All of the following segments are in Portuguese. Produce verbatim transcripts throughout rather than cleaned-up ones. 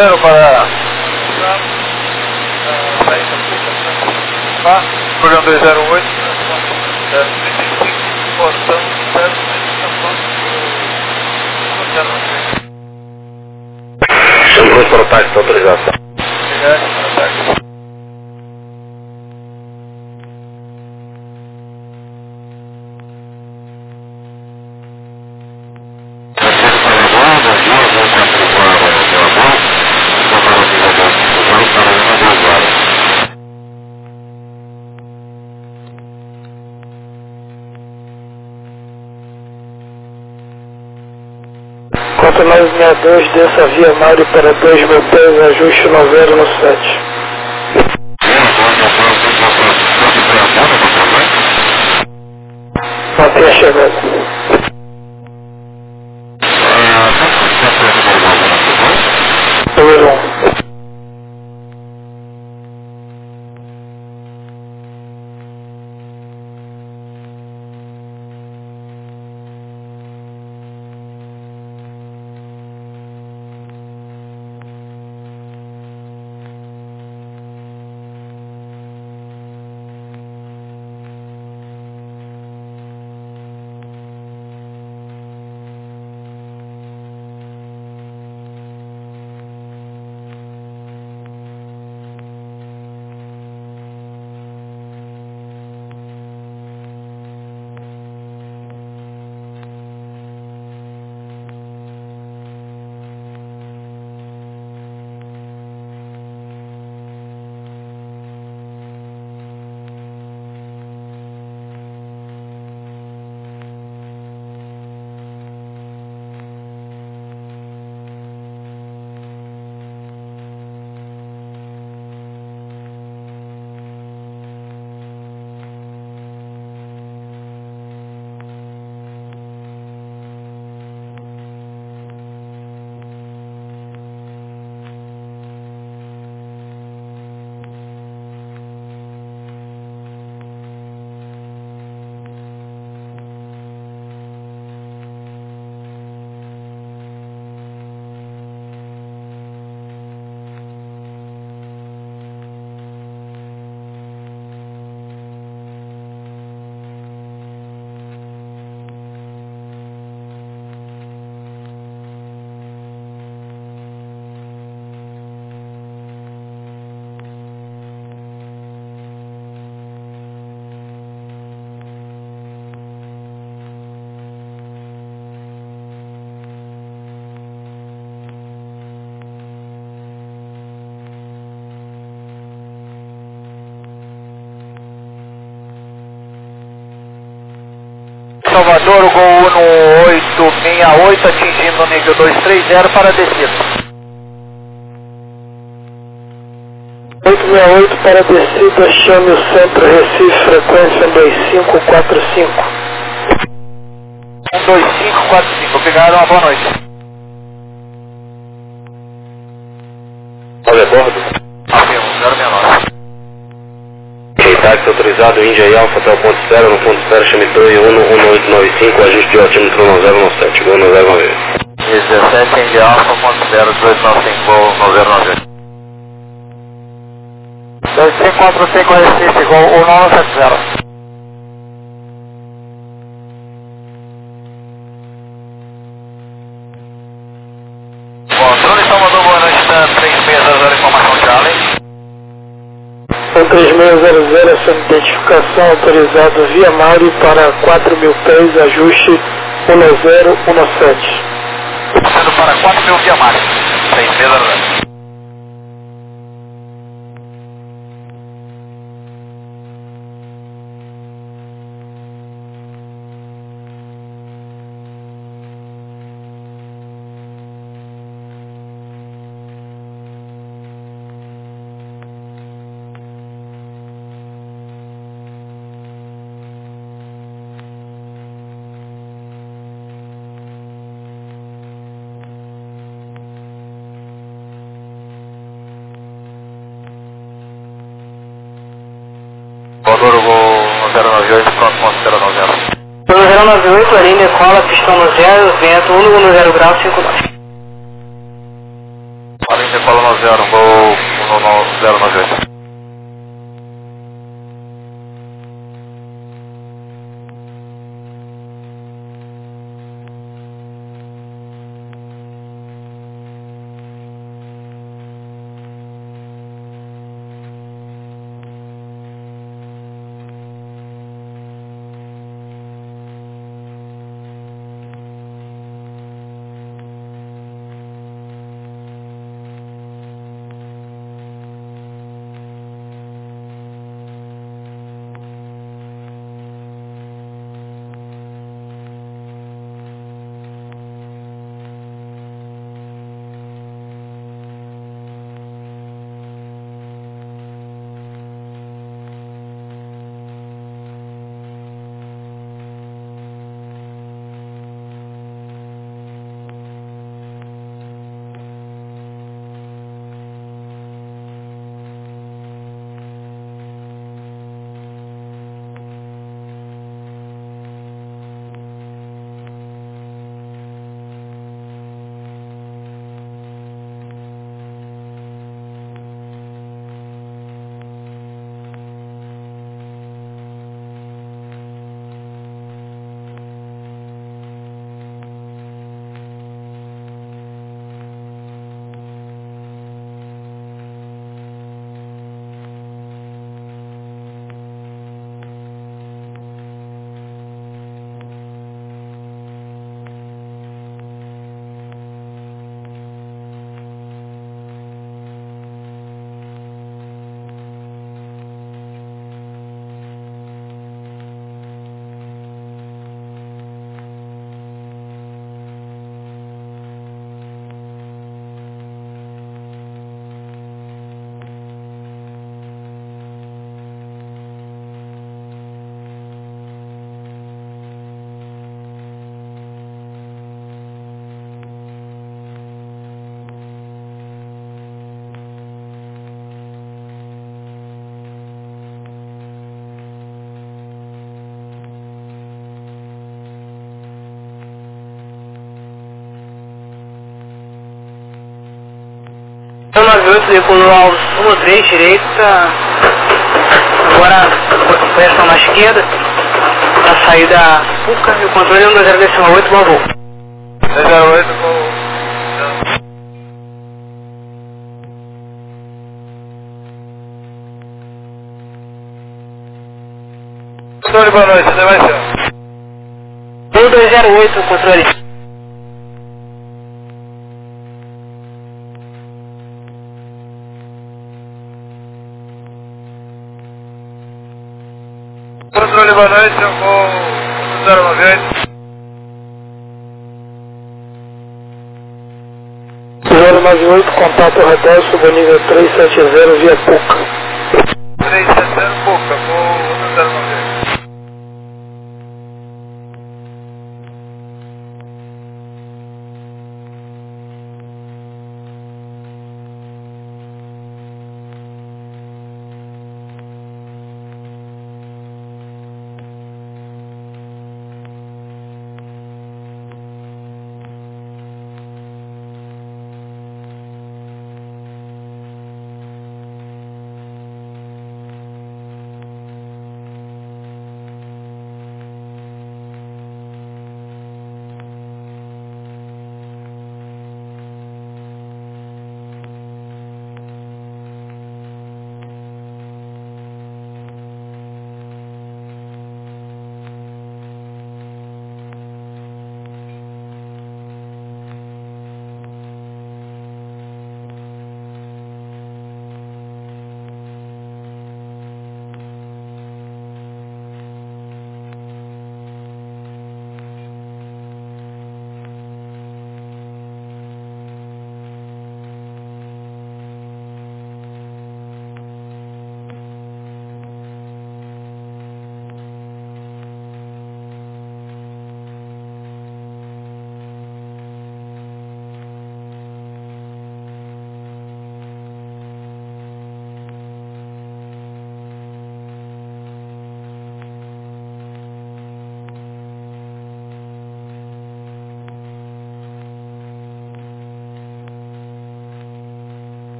zero para... Tá? Programa dois zero oito, zero trinta e cinco, portão zero trinta, Chama para o táxi, autorização. obrigado, para táxi. Conta nove seis dois, desça via Mário para dois mil pés, ajuste no zero no sete. Até a chegada. Número um. Salvador, Gol Uno oito seis oito, atingindo o nível dois três zero para descida. oito seis oito para descida, chame o centro Recife, frequência um dois cinco quatro cinco. um dois cinco quatro cinco, obrigado, uma boa noite. Olha, bordo. Afirmo, zero seis nove. Ok, táxi autorizado, Índia e Alfa, até o ponto zero, no ponto zero, chame Toei Uno um oito nove cinco, ajuste de altímetro no zero nove sete, Gol no zero nove oito. dezessete, Índia Alfa, ponto zero, dois nove cinco, Gol no zero nove oito. dois cinco quatro cinco, Recife, Gol um nove sete zero. Controle Salvador, boa noite, da três seis zero zero, informação Charlie. um três seis zero zero, essa identificação autorizado via Mário para quatro mil pés, ajuste um zero um sete. Sendo para quatro mil via Mário, três seis zero zero. Salvador, Gol zero nove oito, pronto, ponto zero nove zero. zero nove oito, a linha cola, pistão no zero, vento um no zero grau, cinco nove. Além decola no zero, vou no zero nove oito. nove oito decolou ao sul três direita, agora correção na esquerda, para sair da Puca e o controle um dois zero decimal oito, bom voo. dois zero oito, voo. Controle, boa noite, você vai ser? um dois zero oito, controle. Controle, boa noite, eu vou no zero nove oito. zero nove oito, contato radar, subnível trezentos e setenta via Puca. trezentos e setenta, Puca, vou no zero nove oito.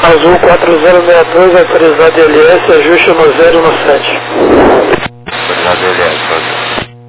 Azul quatro zero seis dois, autorizado L S, ajuste no zero no sete. Autorizado L S, pode.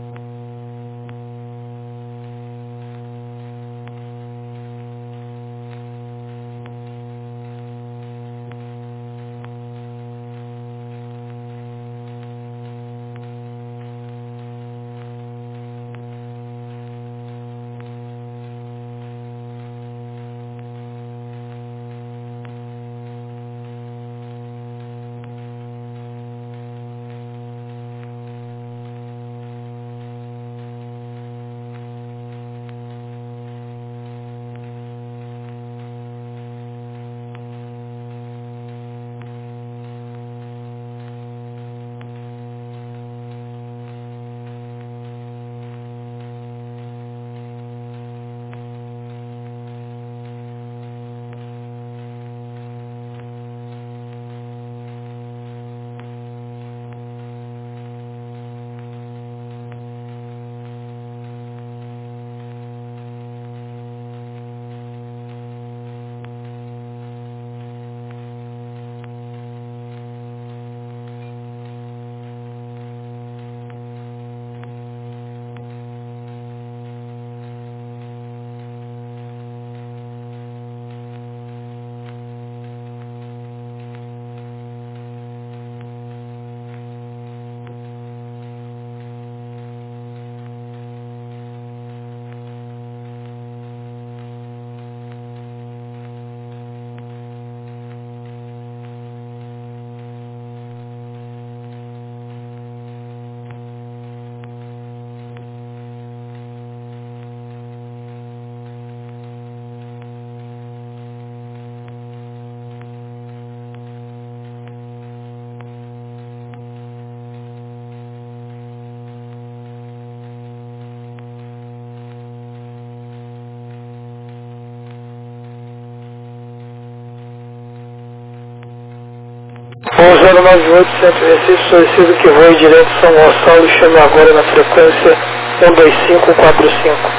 um zero nove oito, Centro Recife, solicito que voe direto São Gonçalo, chame agora na frequência um dois cinco quatro cinco.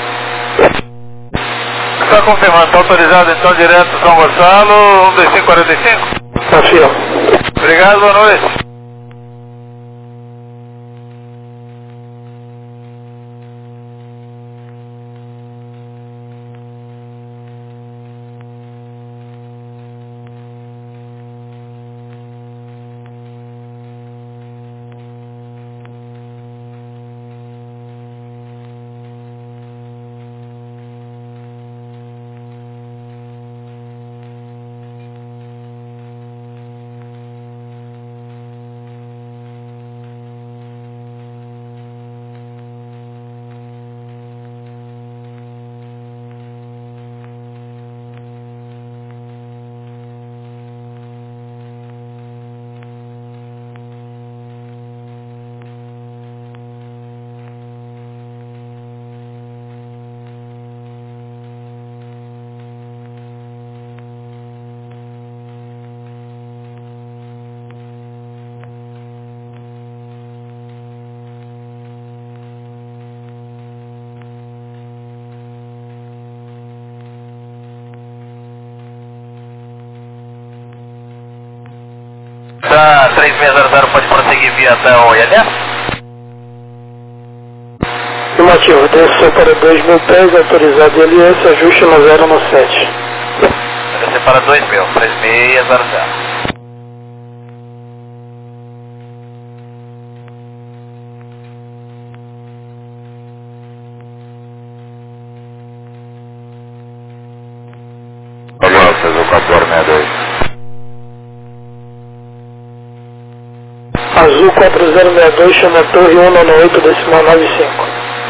Está confirmando, está autorizado então direto São Gonçalo, um dois cinco quatro cinco? Confio. Obrigado, boa noite. Da três seis zero zero pode prosseguir via até o I L S? Afirmativo, desceu para dois mil pés, autorizado L S, ajuste no zero no sete. Vai descer para dois mil, três seis zero zero. Azul quatro zero seis dois, chama Torre um nove oito, decimal nove cinco.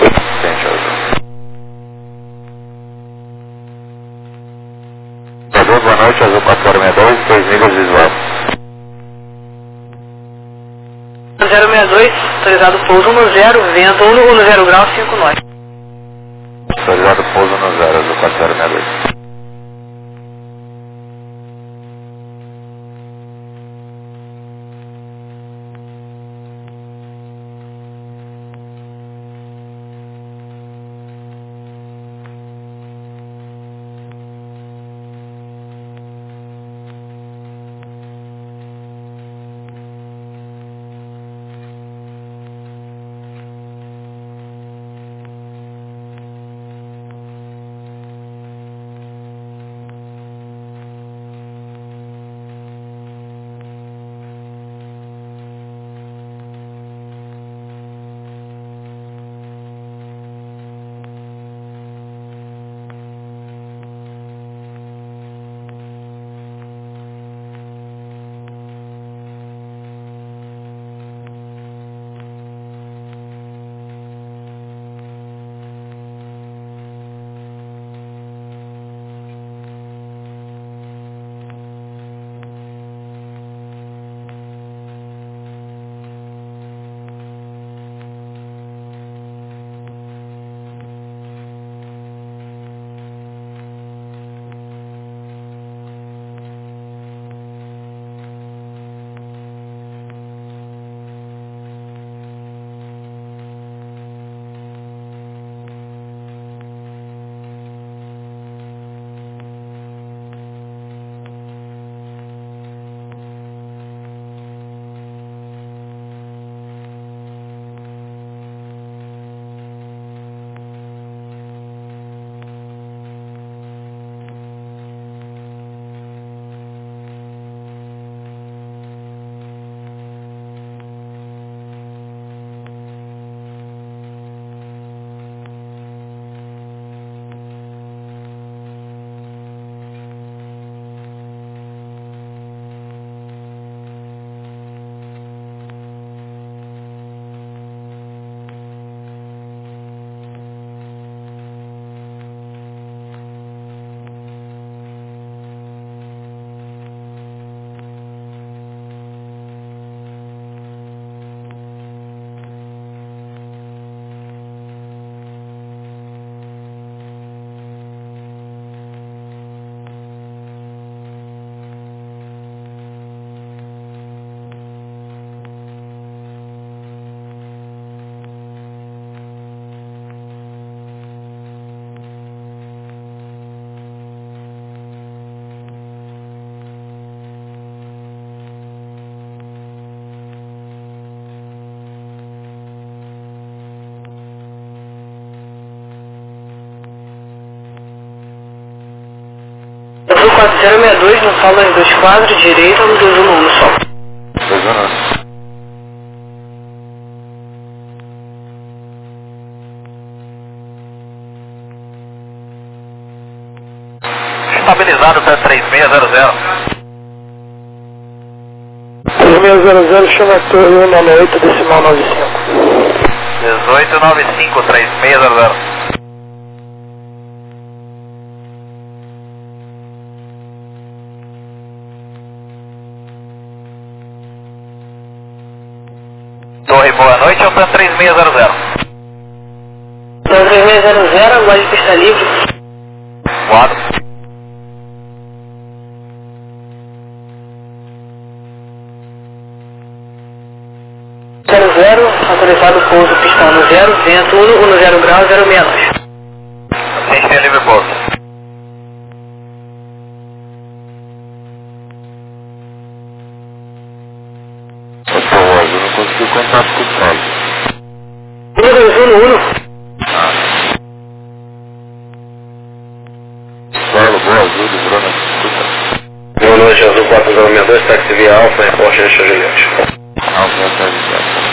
Azul, boa noite, Azul quatro zero seis dois, seis milhas visual. zero seis dois, autorizado pouso no zero, vento um no zero grau, cinco nós. Autorizado pouso no zero, Azul quatro zero seis dois. quatro zero seis dois, no solo das dois quadros, direita, no dois um um no solo. dois um um. Estabilizado para três seis zero zero. três seis zero zero, chama a torre um nove oito, decimal nove cinco. dezoito nove cinco, três seis zero zero. Torre, boa noite, Altan três seis zero zero. Então três seis zero zero, agora de pista livre. Quadro. zero zero, autorizado pouso pistão no zero, vento um no zero grau, zero seis nove. Assistência livre pouso. Pô, eu não consegui contato com o solo. um dois um no um. Ah. Solo, boa, azul, livrou na disputa. Boa noite, Azul quatro zero seis dois, táxi via Alfa, reporte de Juliette. Alfa, tá ligado.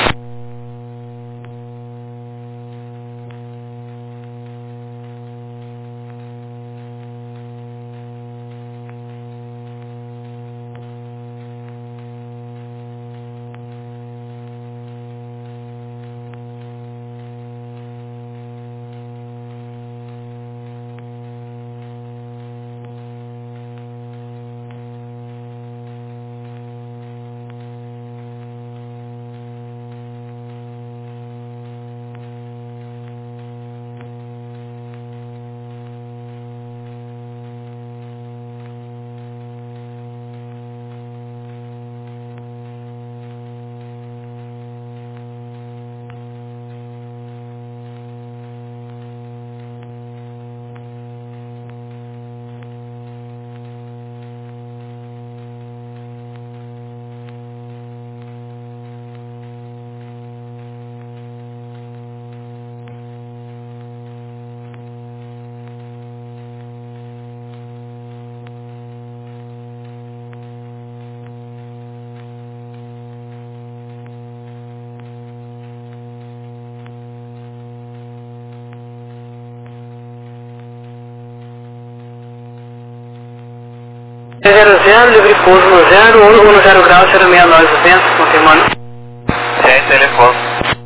zero zero, livre pouso no zero, um no zero grau, zero seis nove, vento, confirmando. Ciência livre pouso.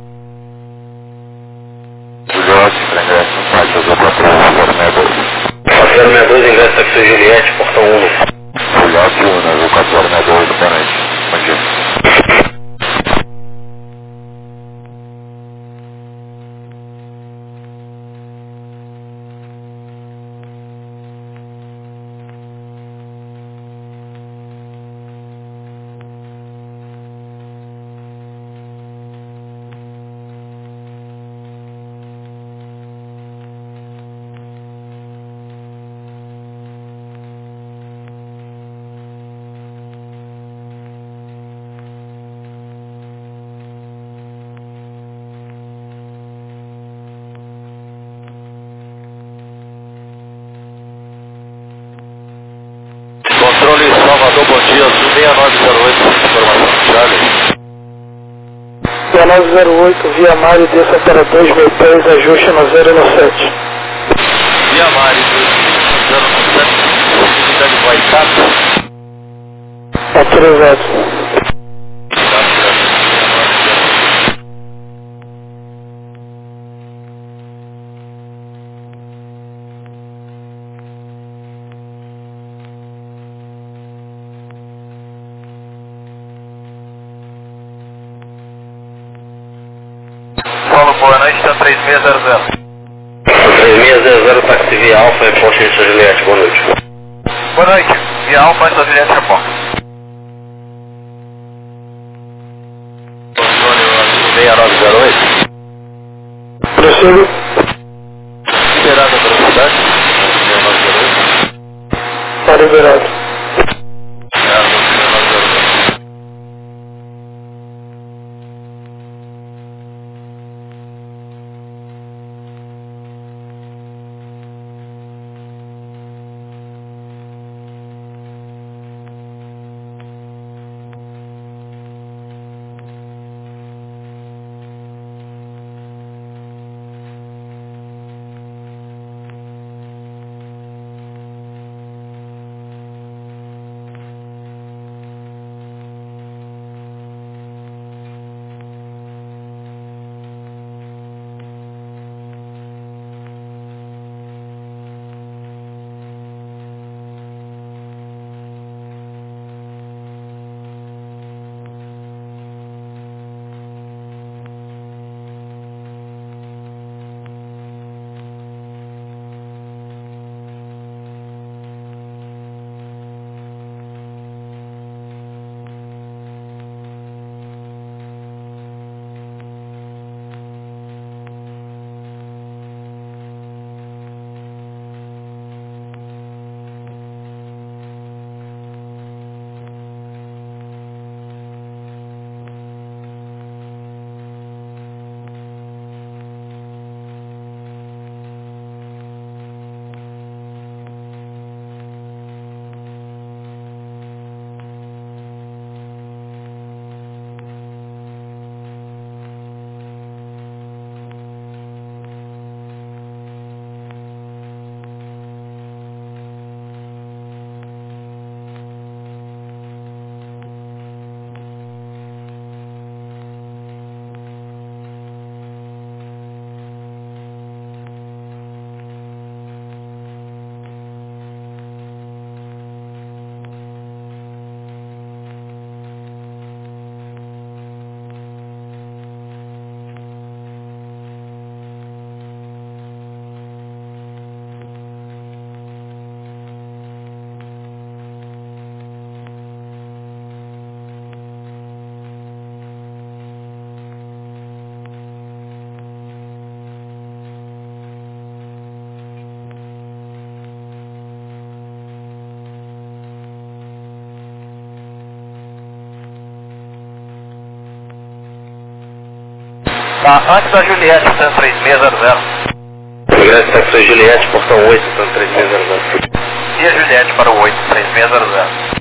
Juliette, para ingresso no site, Azul quatro zero seis dois. quatro zero seis dois, ingresso táxi Juliette, portão um. Juliette, Azul quatro zero seis dois, boa noite. Bom dia. Controle Salvador, bom dia, Azul seis nove zero oito, informação Charlie. seis nove zero oito, via Mari, desça para dois mil três, ajuste no zero no sete. Via Mari, zero no sete, possibilidade de Guaitá. Autorizado. Paulo, boa noite, está três seis zero zero. três seis zero zero, táxi via Alfa, reporte de Juliette, boa noite. Boa noite, via Alfa, São Juliette, Japão. Controle Azul seis nove zero oito. Prossigo. Liberado a velocidade, seis nove zero oito. Está liberado. Tá, antes da Juliette, Santa três seis zero zero. Ingresso Taxi Juliette, portão oito, Santa três seis zero zero. E a Juliette para o oito três seis zero zero.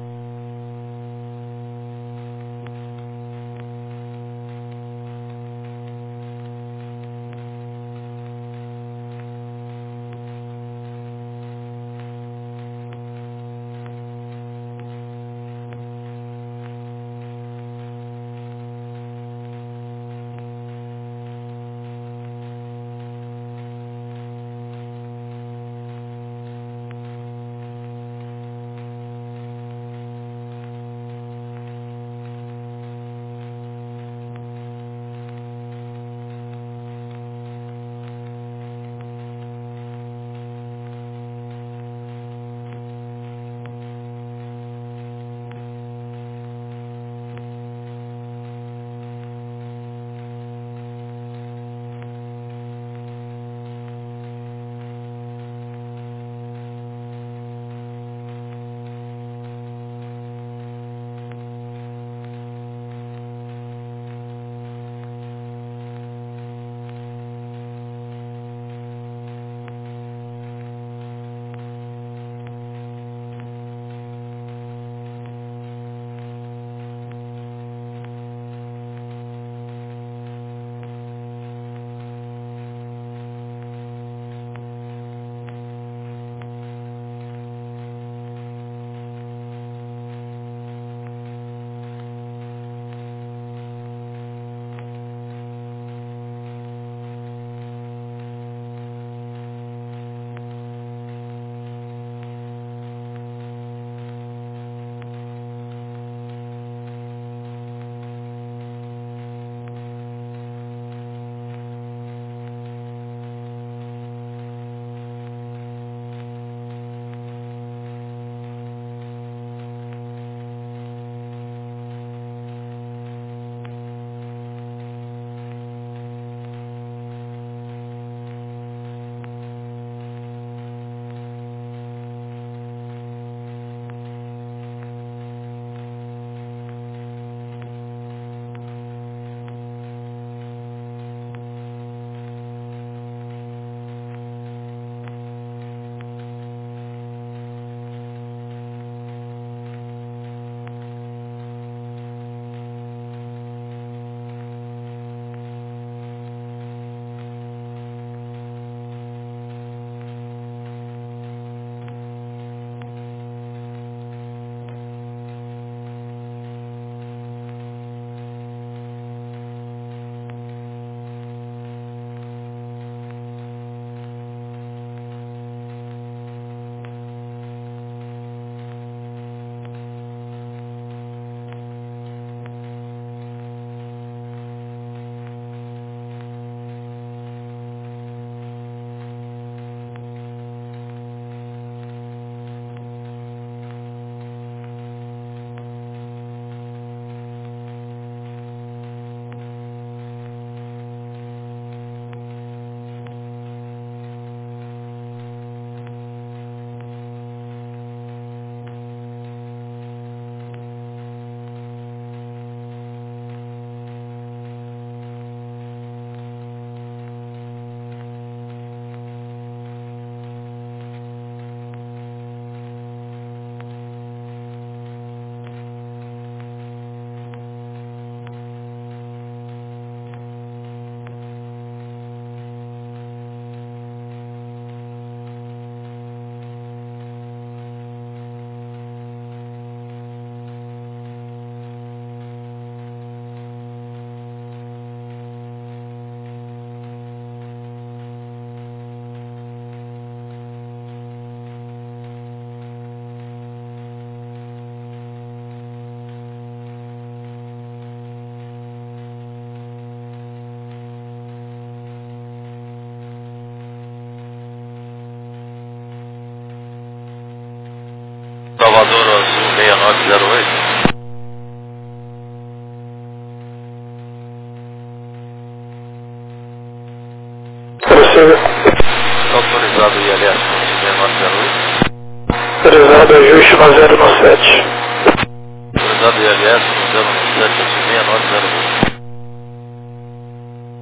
Salvador Azul seis nove zero oito. Autorizado I L S seis nove zero oito. Autorizado ajuste no zero no sete. Autorizado I L S no zero no sete seis nove zero oito.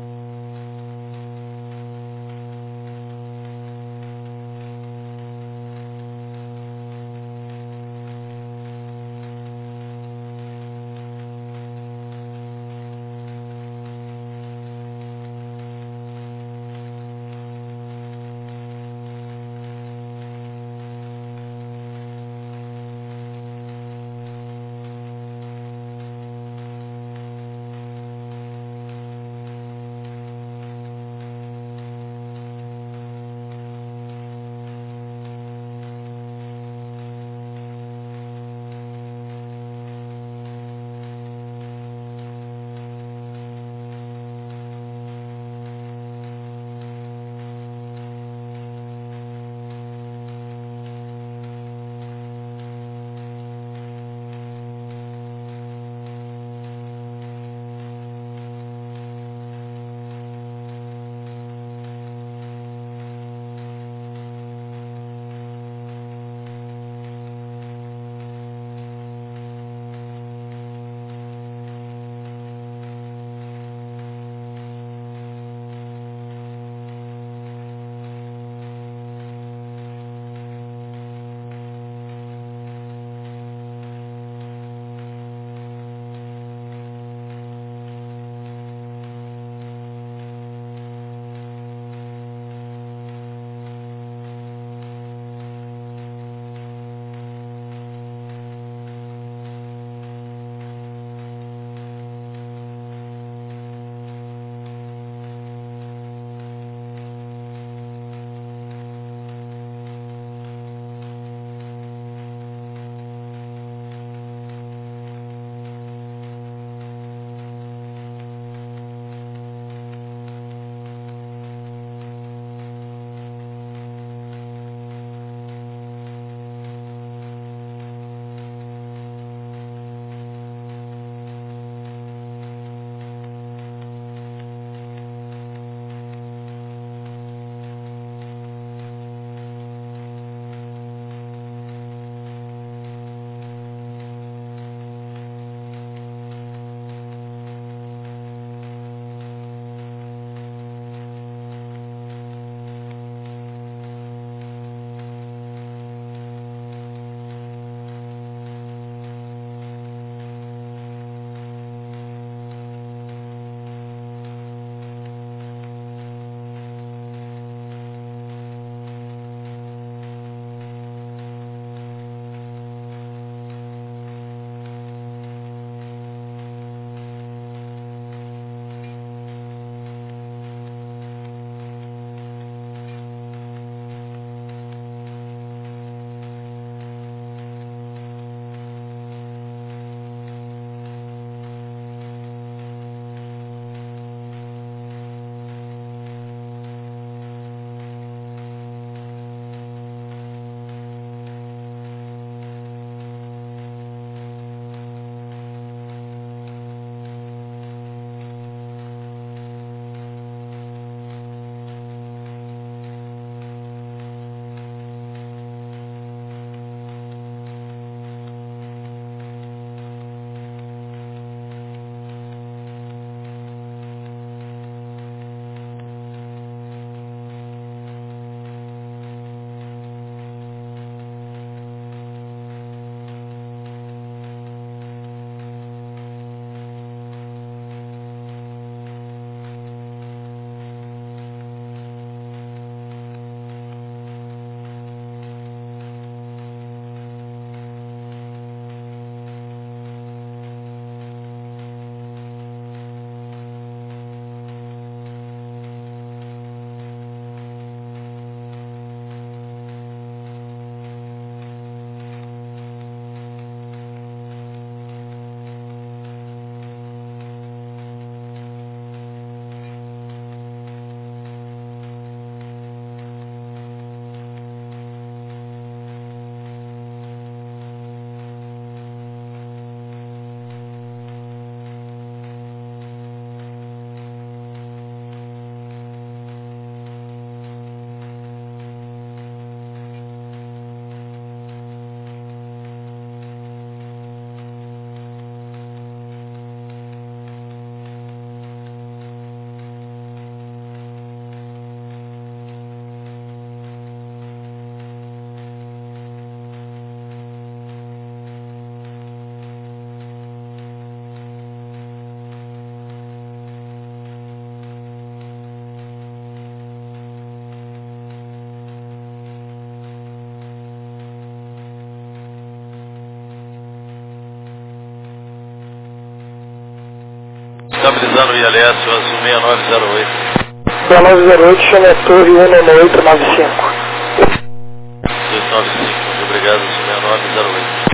estabilizando o I L S, o azul seis nove zero oito. seis nove zero oito, chama a torre um nove oito nove cinco. dois nove cinco, muito obrigado, azul seis nove zero oito.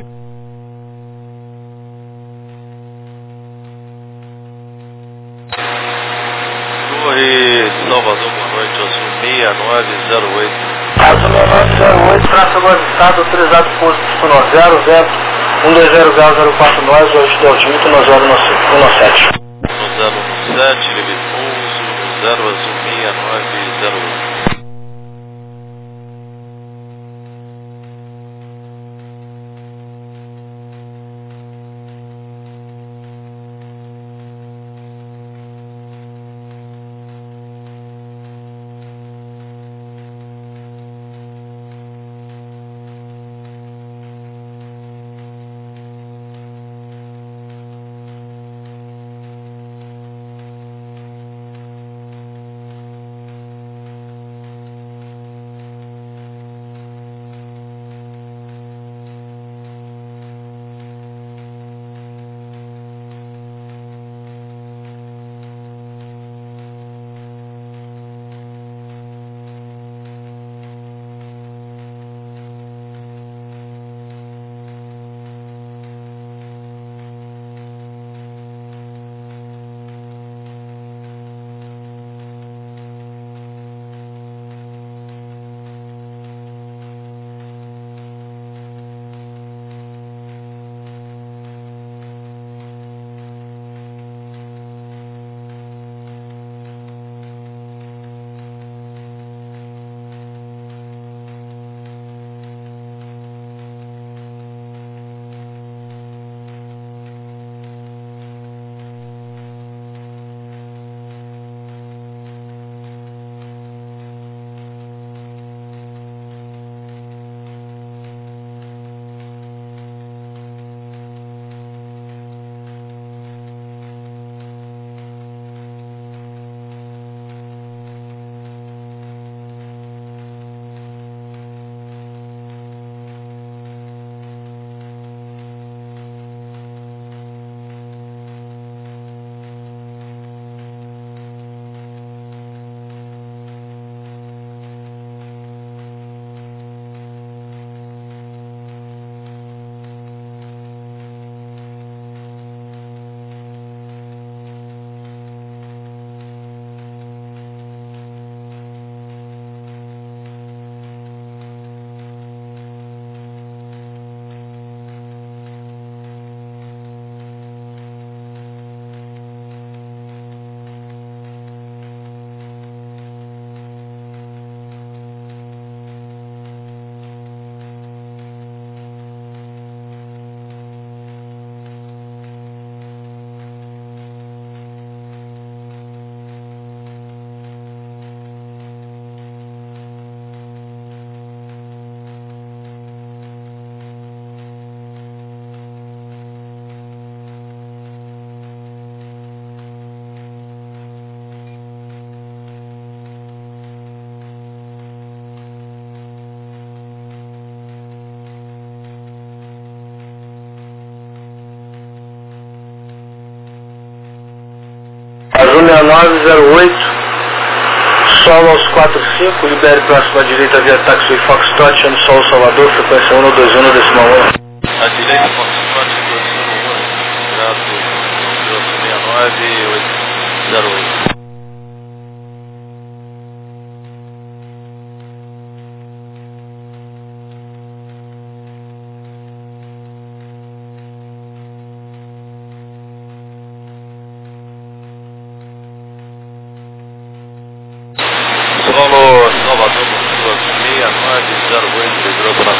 Torre de Salvador, boa noite, azul seis nove zero oito. Azul seis nove zero oito, tráfego avistado, autorizado pouso de zero zero um dois zero zero zero quatro nós, hoje de altímetro, nós zero um sete. zero um sete, limite pouso, zero azul seis nove zero oito. Azul seis nove zero oito, solo aos quatro cinco, libere próximo à direita via táxi Foxtrot, chame solo Salvador, frequência um dois um decimal um. À direita, Foxtrot dois um um, grado seis nove zero oito. Solo Salvador, seis nove zero oito, liderou para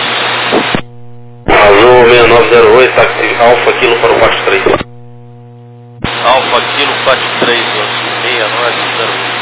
Azul seis nove zero oito, táxi Alfa Kilo para o quatro três. Alfa Kilo quatro três, seis nove zero oito.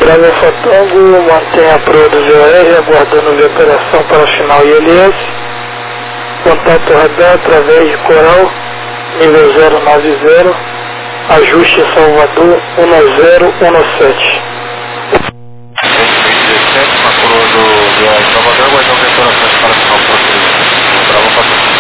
Bravo Fotango, mantém a proa do V O R, aguardando via operação para o final I L S. Contato radar através de Coral, nível zero nove zero, ajuste Salvador um zero um sete. dezessete, na proa do V O R Salvador, aguardando via operação para o final próximo. Bravo Fotango.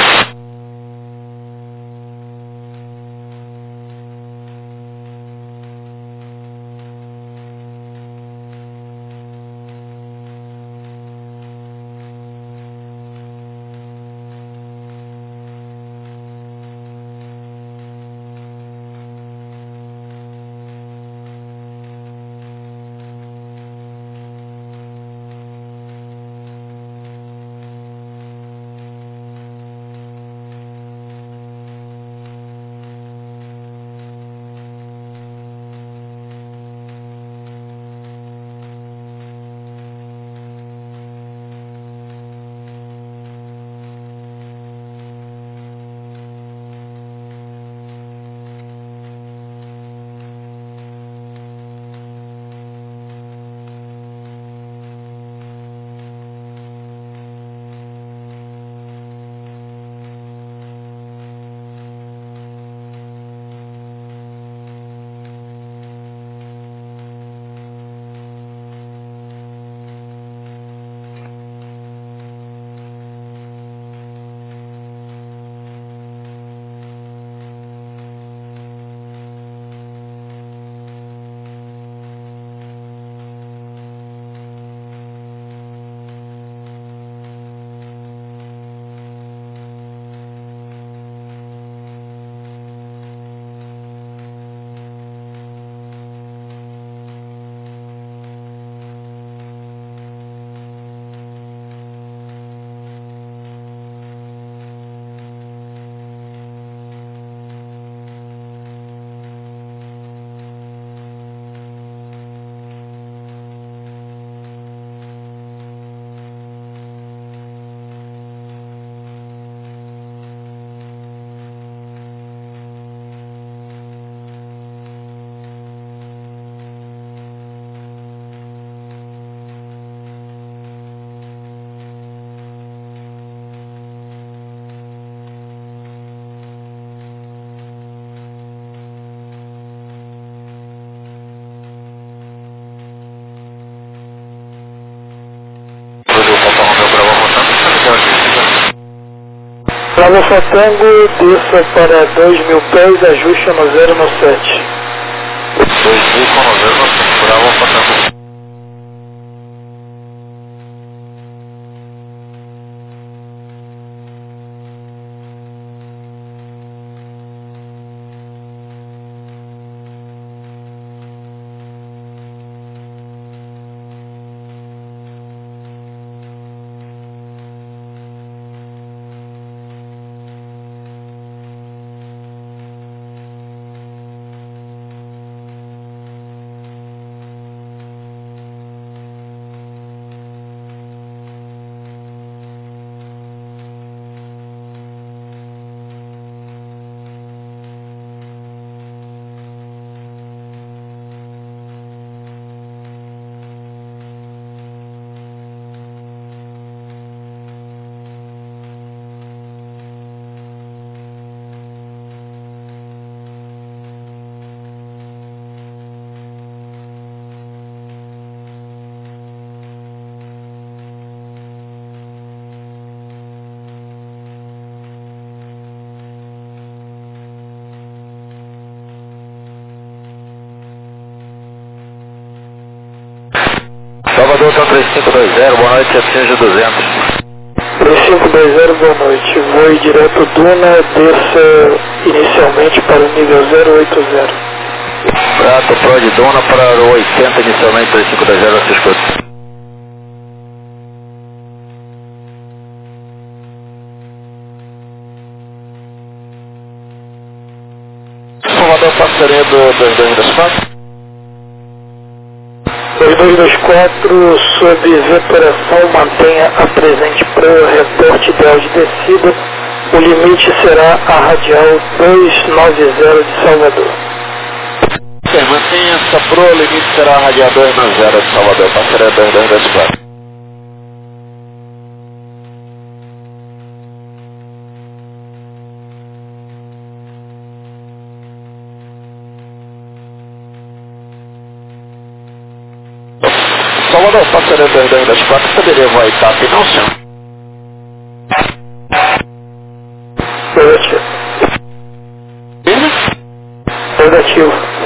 Bravo Fotango, desça para dois mil pés, ajuste no zero no sete. dois mil com zero no sete, Bravo Fotango. Salvador, São três cinco dois zero, boa noite, atinge duzentos. três cinco dois zero, boa noite. Voe direto Duna, desça inicialmente para o nível zero oito zero. Prato, Pro de Duna para o oitenta inicialmente, três cinco dois zero, se escuta. Salvador, parceria do dois dois dois quatro. dois dois dois quatro, sob vetoração, mantenha a presente proa, reporte ideal de descida. O limite será a radial duzentos e noventa de Salvador. É, mantenha Passa pro limite, será radiador na zero de Salvador, passaria dois dois dois quatro. Salvador, passaria dois dois dois quatro, poderia voar Itap, não senhor? Negativo. Ele? Negativo.